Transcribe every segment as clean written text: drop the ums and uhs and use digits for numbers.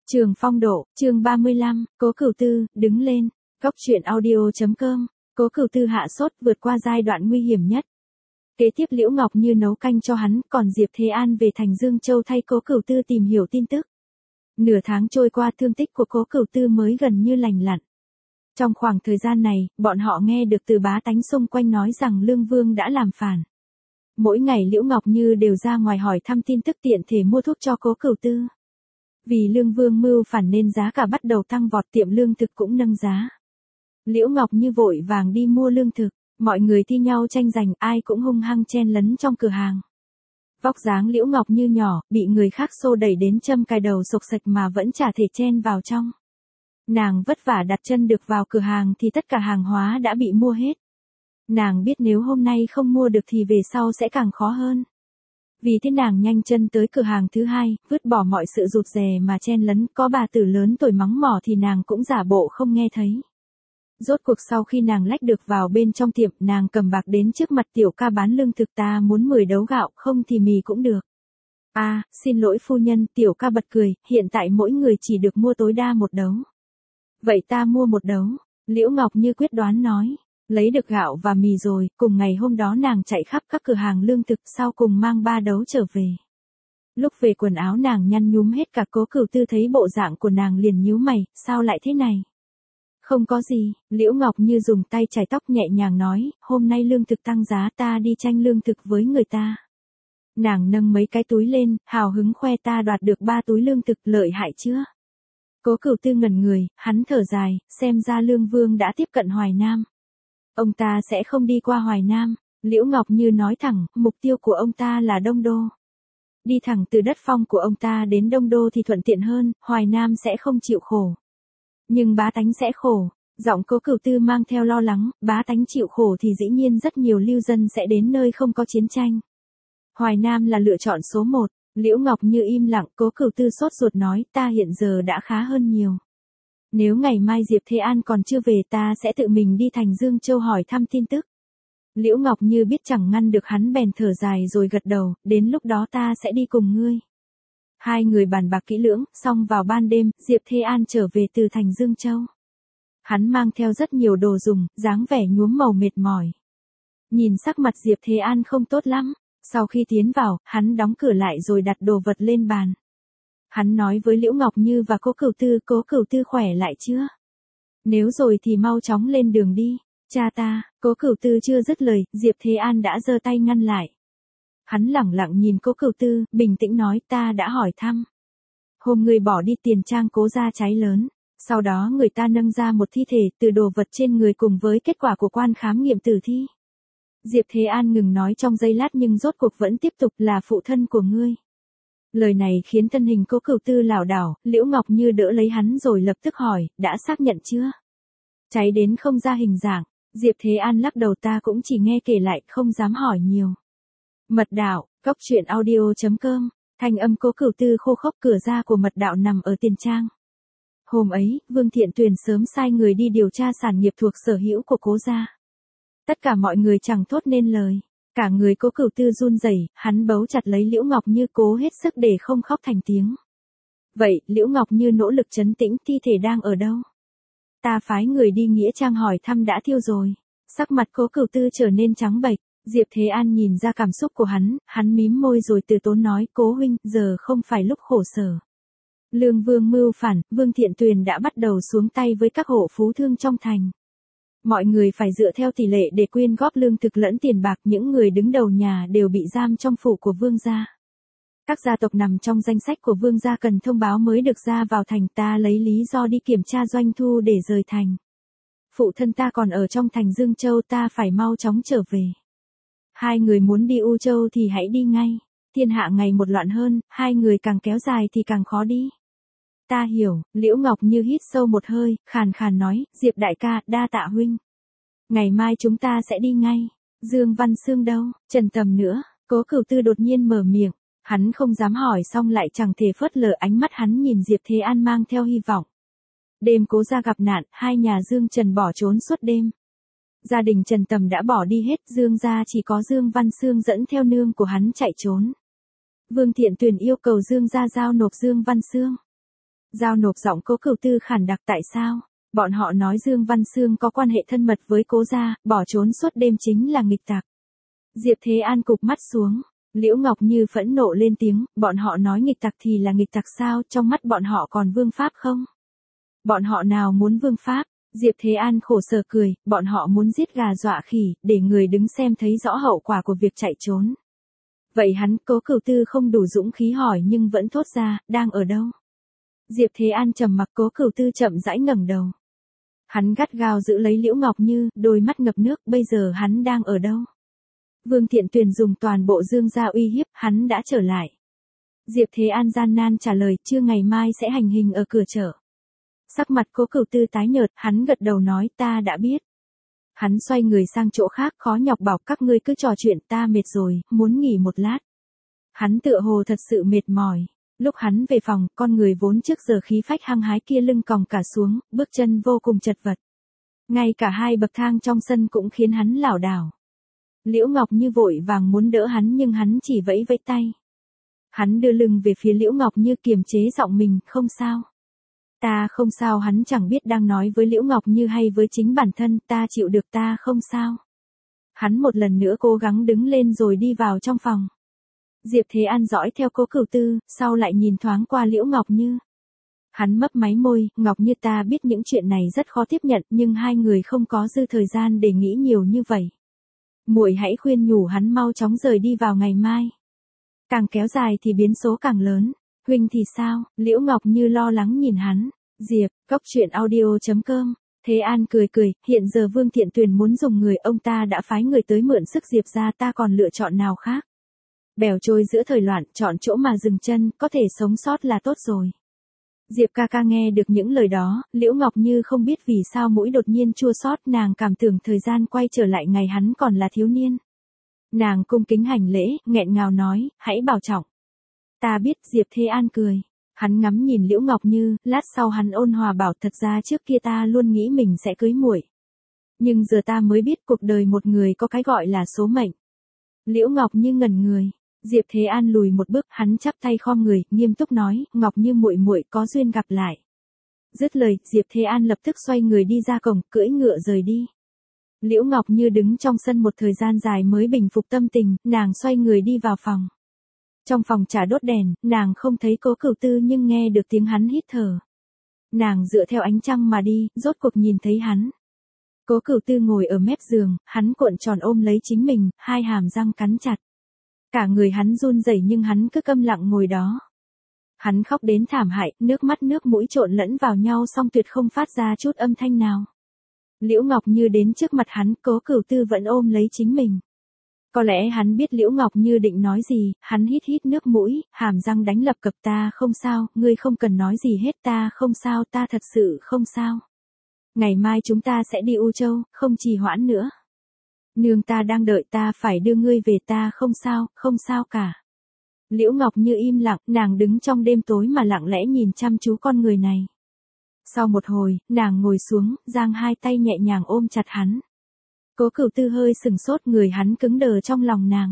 Trường Phong Độ, chương 35, Cố Cửu Tư, đứng lên. Góc truyện audio.com. Cố Cửu Tư hạ sốt vượt qua giai đoạn nguy hiểm nhất. Kế tiếp Liễu Ngọc Như nấu canh cho hắn, còn Diệp Thế An về thành Dương Châu thay Cố Cửu Tư tìm hiểu tin tức. Nửa tháng trôi qua, thương tích của Cố Cửu Tư mới gần như lành lặn. Trong khoảng thời gian này, bọn họ nghe được từ bá tánh xung quanh nói rằng Lương Vương đã làm phản. Mỗi ngày Liễu Ngọc Như đều ra ngoài hỏi thăm tin tức, tiện thể mua thuốc cho Cố Cửu Tư. Vì Lương Vương mưu phản nên giá cả bắt đầu tăng vọt, tiệm lương thực cũng nâng giá. Liễu Ngọc Như vội vàng đi mua lương thực, mọi người thi nhau tranh giành, ai cũng hung hăng chen lấn trong cửa hàng. Vóc dáng Liễu Ngọc Như nhỏ, bị người khác xô đẩy đến châm cài đầu sộc sạch mà vẫn chả thể chen vào trong. Nàng vất vả đặt chân được vào cửa hàng thì tất cả hàng hóa đã bị mua hết. Nàng biết nếu hôm nay không mua được thì về sau sẽ càng khó hơn. Vì thế nàng nhanh chân tới cửa hàng thứ hai, vứt bỏ mọi sự rụt rè mà chen lấn, có bà tử lớn tuổi mắng mỏ thì nàng cũng giả bộ không nghe thấy. Rốt cuộc sau khi nàng lách được vào bên trong tiệm, nàng cầm bạc đến trước mặt tiểu ca bán lương thực, ta muốn 10 đấu gạo, không thì mì cũng được. Xin lỗi phu nhân, tiểu ca bật cười, hiện tại mỗi người chỉ được mua tối đa 1 đấu. Vậy ta mua 1 đấu, Liễu Ngọc Như quyết đoán nói. Lấy được gạo và mì rồi, cùng ngày hôm đó nàng chạy khắp các cửa hàng lương thực, sau cùng mang 3 đấu trở về. Lúc về quần áo nàng nhăn nhúm hết cả. Cố Cửu Tư thấy bộ dạng của nàng liền nhíu mày, sao lại thế này? Không có gì, Liễu Ngọc Như dùng tay chải tóc nhẹ nhàng nói, hôm nay lương thực tăng giá, ta đi tranh lương thực với người ta. Nàng nâng mấy cái túi lên, hào hứng khoe, ta đoạt được 3 túi lương thực, lợi hại chưa? Cố Cửu Tư ngẩn người, hắn thở dài, xem ra Lương Vương đã tiếp cận Hoài Nam. Ông ta sẽ không đi qua Hoài Nam, Liễu Ngọc Như nói thẳng, mục tiêu của ông ta là Đông Đô. Đi thẳng từ đất phong của ông ta đến Đông Đô thì thuận tiện hơn, Hoài Nam sẽ không chịu khổ. Nhưng bá tánh sẽ khổ, giọng Cố Cửu Tư mang theo lo lắng, bá tánh chịu khổ thì dĩ nhiên rất nhiều lưu dân sẽ đến nơi không có chiến tranh. Hoài Nam là lựa chọn số 1, Liễu Ngọc Như im lặng. Cố Cửu Tư sốt ruột nói, ta hiện giờ đã khá hơn nhiều. Nếu ngày mai Diệp Thế An còn chưa về, ta sẽ tự mình đi thành Dương Châu hỏi thăm tin tức. Liễu Ngọc Như biết chẳng ngăn được hắn bèn thở dài rồi gật đầu, đến lúc đó ta sẽ đi cùng ngươi. Hai người bàn bạc kỹ lưỡng, xong vào ban đêm, Diệp Thế An trở về từ thành Dương Châu. Hắn mang theo rất nhiều đồ dùng, dáng vẻ nhuốm màu mệt mỏi. Nhìn sắc mặt Diệp Thế An không tốt lắm, sau khi tiến vào, hắn đóng cửa lại rồi đặt đồ vật lên bàn. Hắn nói với Liễu Ngọc Như và Cố Cửu Tư khỏe lại chưa? Nếu rồi thì mau chóng lên đường đi. Cha ta, Cố Cửu Tư chưa dứt lời, Diệp Thế An đã giơ tay ngăn lại. Hắn lẳng lặng nhìn Cố Cửu Tư, bình tĩnh nói, ta đã hỏi thăm. Hôm người bỏ đi tiền trang Cố gia cháy lớn, sau đó người ta nâng ra một thi thể từ đồ vật trên người cùng với kết quả của quan khám nghiệm tử thi. Diệp Thế An ngừng nói trong giây lát nhưng rốt cuộc vẫn tiếp tục, là phụ thân của ngươi. Lời này khiến thân hình Cố Cửu Tư lảo đảo, Liễu Ngọc Như đỡ lấy hắn rồi lập tức hỏi, đã xác nhận chưa? Cháy đến không ra hình dạng, Diệp Thế An lắc đầu, ta cũng chỉ nghe kể lại, không dám hỏi nhiều. Mật đạo, góc truyện audio.com, thanh âm Cố Cửu Tư khô khốc. Cửa ra của mật đạo nằm ở tiền trang. Hôm ấy, Vương Thiện Tuyền sớm sai người đi điều tra sản nghiệp thuộc sở hữu của Cố gia. Tất cả mọi người chẳng thốt nên lời. Cả người Cố Cửu Tư run rẩy, hắn bấu chặt lấy Liễu Ngọc Như, cố hết sức để không khóc thành tiếng. Vậy, Liễu Ngọc Như nỗ lực trấn tĩnh, thi thể đang ở đâu? Ta phái người đi nghĩa trang hỏi thăm, đã thiêu rồi. Sắc mặt Cố Cửu Tư trở nên trắng bệch. Diệp Thế An nhìn ra cảm xúc của hắn mím môi rồi từ tốn nói, Cố huynh, giờ không phải lúc khổ sở. Lương Vương mưu phản, Vương Thiện Tuyền đã bắt đầu xuống tay với các hộ phú thương trong thành. Mọi người phải dựa theo tỷ lệ để quyên góp lương thực lẫn tiền bạc, những người đứng đầu nhà đều bị giam trong phủ của vương gia. Các gia tộc nằm trong danh sách của vương gia cần thông báo mới được ra vào thành, ta lấy lý do đi kiểm tra doanh thu để rời thành. Phụ thân ta còn ở trong thành Dương Châu, ta phải mau chóng trở về. Hai người muốn đi U Châu thì hãy đi ngay, thiên hạ ngày một loạn hơn, hai người càng kéo dài thì càng khó đi. Ta hiểu, Liễu Ngọc Như hít sâu một hơi, khàn khàn nói, Diệp đại ca, đa tạ huynh. Ngày mai chúng ta sẽ đi ngay. Dương Văn Xương đâu, Trần Tầm nữa? Cố Cửu Tư đột nhiên mở miệng, hắn không dám hỏi xong lại chẳng thể phớt lờ, ánh mắt hắn nhìn Diệp Thế An mang theo hy vọng. Đêm Cố gia gặp nạn, hai nhà Dương Trần bỏ trốn suốt đêm. Gia đình Trần Tầm đã bỏ đi hết, Dương gia chỉ có Dương Văn Xương dẫn theo nương của hắn chạy trốn. Vương Thiện Tuyền yêu cầu Dương gia giao nộp Dương Văn Xương. Giao nộp giọng Cố Cửu Tư khản đặc tại sao? Bọn họ nói Dương Văn Xương có quan hệ thân mật với Cố gia, bỏ trốn suốt đêm chính là nghịch tặc. Diệp Thế An cụp mắt xuống. Liễu Ngọc Như phẫn nộ lên tiếng, bọn họ nói nghịch tặc thì là nghịch tặc sao, trong mắt bọn họ còn vương pháp không? Bọn họ nào muốn vương pháp? Diệp Thế An khổ sở cười, bọn họ muốn giết gà dọa khỉ, để người đứng xem thấy rõ hậu quả của việc chạy trốn. Vậy hắn, Cố Cửu Tư không đủ dũng khí hỏi nhưng vẫn thốt ra, đang ở đâu? Diệp Thế An trầm mặc. Cố Cửu Tư chậm rãi ngẩng đầu. Hắn gắt gao giữ lấy Liễu Ngọc Như, đôi mắt ngập nước, bây giờ hắn đang ở đâu? Vương Thiện Tuyền dùng toàn bộ Dương gia uy hiếp, hắn đã trở lại. Diệp Thế An gian nan trả lời, trưa ngày mai sẽ hành hình ở cửa chợ. Sắc mặt Cố Cửu Tư tái nhợt, hắn gật đầu nói, ta đã biết. Hắn xoay người sang chỗ khác, khó nhọc bảo các ngươi cứ trò chuyện, ta mệt rồi, muốn nghỉ một lát. Hắn tựa hồ thật sự mệt mỏi. Lúc hắn về phòng, con người vốn trước giờ khí phách hăng hái kia lưng còng cả xuống, bước chân vô cùng chật vật. Ngay cả hai bậc thang trong sân cũng khiến hắn lảo đảo. Liễu Ngọc Như vội vàng muốn đỡ hắn nhưng hắn chỉ vẫy vẫy tay. Hắn đưa lưng về phía Liễu Ngọc Như kiềm chế giọng mình, không sao. Ta không sao. Hắn chẳng biết đang nói với Liễu Ngọc Như hay với chính bản thân, ta chịu được, ta không sao. Hắn một lần nữa cố gắng đứng lên rồi đi vào trong phòng. Diệp Thế An dõi theo Cố Cửu Tư, sau lại nhìn thoáng qua Liễu Ngọc Như. Hắn mấp máy môi, Ngọc Như ta biết những chuyện này rất khó tiếp nhận nhưng hai người không có dư thời gian để nghĩ nhiều như vậy. Muội hãy khuyên nhủ hắn mau chóng rời đi vào ngày mai. Càng kéo dài thì biến số càng lớn. Huynh thì sao? Liễu Ngọc Như lo lắng nhìn hắn. Diệp, Cốc Truyện Audio.com. Thế An cười cười, hiện giờ Vương Thiện Tuyền muốn dùng người, ông ta đã phái người tới mượn sức Diệp ra, ta còn lựa chọn nào khác. Bèo trôi giữa thời loạn, chọn chỗ mà dừng chân, có thể sống sót là tốt rồi. Diệp ca ca nghe được những lời đó, Liễu Ngọc Như không biết vì sao mũi đột nhiên chua xót, nàng cảm tưởng thời gian quay trở lại ngày hắn còn là thiếu niên. Nàng cung kính hành lễ, nghẹn ngào nói, hãy bảo trọng. Ta biết. Diệp Thế An cười. Hắn ngắm nhìn Liễu Ngọc Như, lát sau hắn ôn hòa bảo, thật ra trước kia ta luôn nghĩ mình sẽ cưới muội. Nhưng giờ ta mới biết cuộc đời một người có cái gọi là số mệnh. Liễu Ngọc Như ngẩn người. Diệp Thế An lùi một bước, hắn chắp tay khom người, nghiêm túc nói, Ngọc Như muội muội có duyên gặp lại. Dứt lời, Diệp Thế An lập tức xoay người đi ra cổng, cưỡi ngựa rời đi. Liễu Ngọc Như đứng trong sân một thời gian dài mới bình phục tâm tình, nàng xoay người đi vào phòng. Trong phòng trà đốt đèn, nàng không thấy Cố Cửu Tư nhưng nghe được tiếng hắn hít thở. Nàng dựa theo ánh trăng mà đi, rốt cuộc nhìn thấy hắn. Cố Cửu Tư ngồi ở mép giường, hắn cuộn tròn ôm lấy chính mình, hai hàm răng cắn chặt. Cả người hắn run rẩy nhưng hắn cứ câm lặng ngồi đó. Hắn khóc đến thảm hại, nước mắt nước mũi trộn lẫn vào nhau song tuyệt không phát ra chút âm thanh nào. Liễu Ngọc Như đến trước mặt hắn, Cố Cửu Tư vẫn ôm lấy chính mình. Có lẽ hắn biết Liễu Ngọc Như định nói gì, hắn hít hít nước mũi, hàm răng đánh lập cập, ta không sao, ngươi không cần nói gì hết, ta không sao, ta thật sự không sao. Ngày mai chúng ta sẽ đi U Châu, không trì hoãn nữa. Nương ta đang đợi, ta phải đưa ngươi về, ta không sao, không sao cả. Liễu Ngọc Như im lặng, nàng đứng trong đêm tối mà lặng lẽ nhìn chăm chú con người này. Sau một hồi, nàng ngồi xuống, giang hai tay nhẹ nhàng ôm chặt hắn. Cố Cửu Tư hơi sừng sốt, người hắn cứng đờ trong lòng nàng.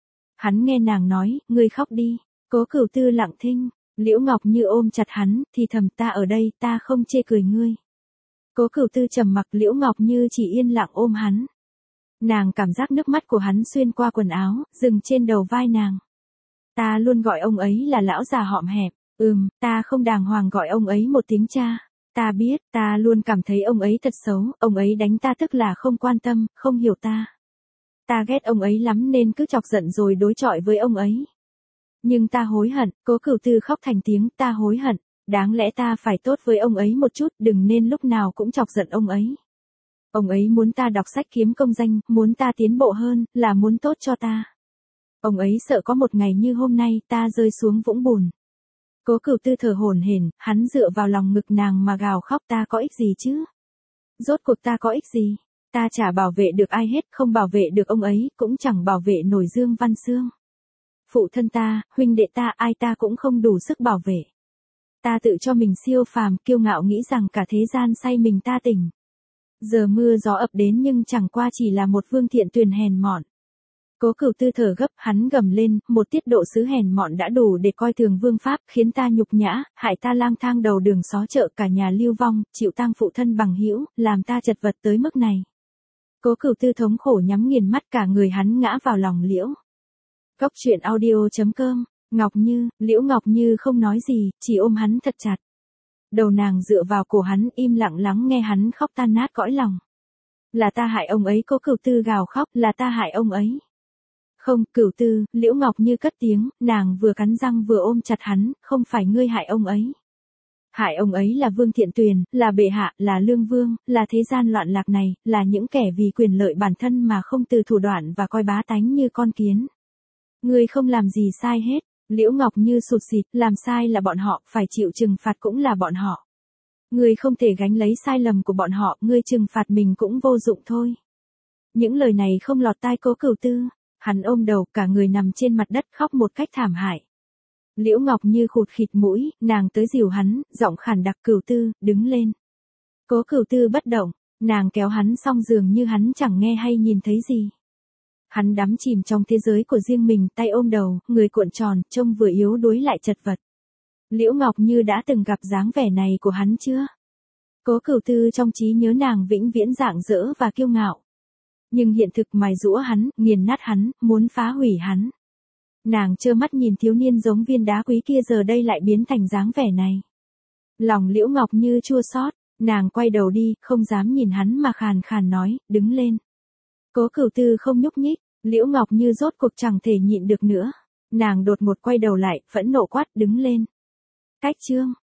Hắn nghe nàng nói, ngươi khóc đi. Cố Cửu Tư lặng thinh. Liễu Ngọc Như ôm chặt hắn, thì thầm, ta ở đây, ta không chê cười ngươi. Cố Cửu Tư trầm mặc, Liễu Ngọc Như chỉ yên lặng ôm hắn. Nàng cảm giác nước mắt của hắn xuyên qua quần áo, dừng trên đầu vai nàng. Ta luôn gọi ông ấy là lão già hõm hẹp. Ta không đàng hoàng gọi ông ấy một tiếng cha. Ta biết, ta luôn cảm thấy ông ấy thật xấu, ông ấy đánh ta tức là không quan tâm, không hiểu ta. Ta ghét ông ấy lắm nên cứ chọc giận rồi đối chọi với ông ấy. Nhưng ta hối hận. Cố Cửu Tư khóc thành tiếng, ta hối hận. Đáng lẽ ta phải tốt với ông ấy một chút, đừng nên lúc nào cũng chọc giận ông ấy. Ông ấy muốn ta đọc sách kiếm công danh, muốn ta tiến bộ hơn, là muốn tốt cho ta. Ông ấy sợ có một ngày như hôm nay, ta rơi xuống vũng bùn. Cố Cửu Tư thở hổn hển, hắn dựa vào lòng ngực nàng mà gào khóc, ta có ích gì chứ? Rốt cuộc ta có ích gì? Ta chả bảo vệ được ai hết, không bảo vệ được ông ấy, cũng chẳng bảo vệ nổi Dương Văn Xương. Phụ thân ta, huynh đệ ta, ai ta cũng không đủ sức bảo vệ. Ta tự cho mình siêu phàm, kiêu ngạo nghĩ rằng cả thế gian say mình ta tỉnh. Giờ mưa gió ập đến nhưng chẳng qua chỉ là một Vương Thiện Tuyền hèn mọn. Cố Cửu Tư thở gấp, hắn gầm lên, một tiết độ sứ hèn mọn đã đủ để coi thường vương pháp, khiến ta nhục nhã, hại ta lang thang đầu đường xó chợ, cả nhà lưu vong, chịu tang phụ thân bằng hữu, làm ta chật vật tới mức này. Cố Cửu Tư thống khổ nhắm nghiền mắt, cả người hắn ngã vào lòng Liễu. Góc truyện audio.com. Ngọc Như, Liễu Ngọc Như không nói gì, chỉ ôm hắn thật chặt. Đầu nàng dựa vào cổ hắn, im lặng lắng nghe hắn khóc tan nát cõi lòng. Là ta hại ông ấy, Cố Cửu Tư gào khóc, là ta hại ông ấy. Không, Cửu Tư, Liễu Ngọc Như cất tiếng, nàng vừa cắn răng vừa ôm chặt hắn, không phải ngươi hại ông ấy. Hại ông ấy là Vương Thiện Tuyền, là bệ hạ, là lương vương, là thế gian loạn lạc này, là những kẻ vì quyền lợi bản thân mà không từ thủ đoạn và coi bá tánh như con kiến. Ngươi không làm gì sai hết. Liễu Ngọc Như sụt sịt, làm sai là bọn họ, phải chịu trừng phạt cũng là bọn họ. Ngươi không thể gánh lấy sai lầm của bọn họ, ngươi trừng phạt mình cũng vô dụng thôi. Những lời này không lọt tai Cố Cửu Tư, hắn ôm đầu, cả người nằm trên mặt đất khóc một cách thảm hại. Liễu Ngọc Như khụt khịt mũi, nàng tới dìu hắn, giọng khản đặc, Cửu Tư, đứng lên. Cố Cửu Tư bất động, nàng kéo hắn xong giường như hắn chẳng nghe hay nhìn thấy gì. Hắn đắm chìm trong thế giới của riêng mình, tay ôm đầu, người cuộn tròn, trông vừa yếu đuối lại chật vật. Liễu Ngọc Như đã từng gặp dáng vẻ này của hắn chưa? Cố Cửu Tư trong trí nhớ nàng vĩnh viễn rạng rỡ và kiêu ngạo. Nhưng hiện thực mài giũa hắn, nghiền nát hắn, muốn phá hủy hắn. Nàng trơ mắt nhìn thiếu niên giống viên đá quý kia giờ đây lại biến thành dáng vẻ này. Lòng Liễu Ngọc Như chua xót, nàng quay đầu đi, không dám nhìn hắn mà khàn khàn nói, đứng lên. Cố Cửu Tư không nhúc nhích, Liễu Ngọc Như rốt cuộc chẳng thể nhịn được nữa. Nàng đột ngột quay đầu lại, phẫn nộ quát, đứng lên. Cách chương.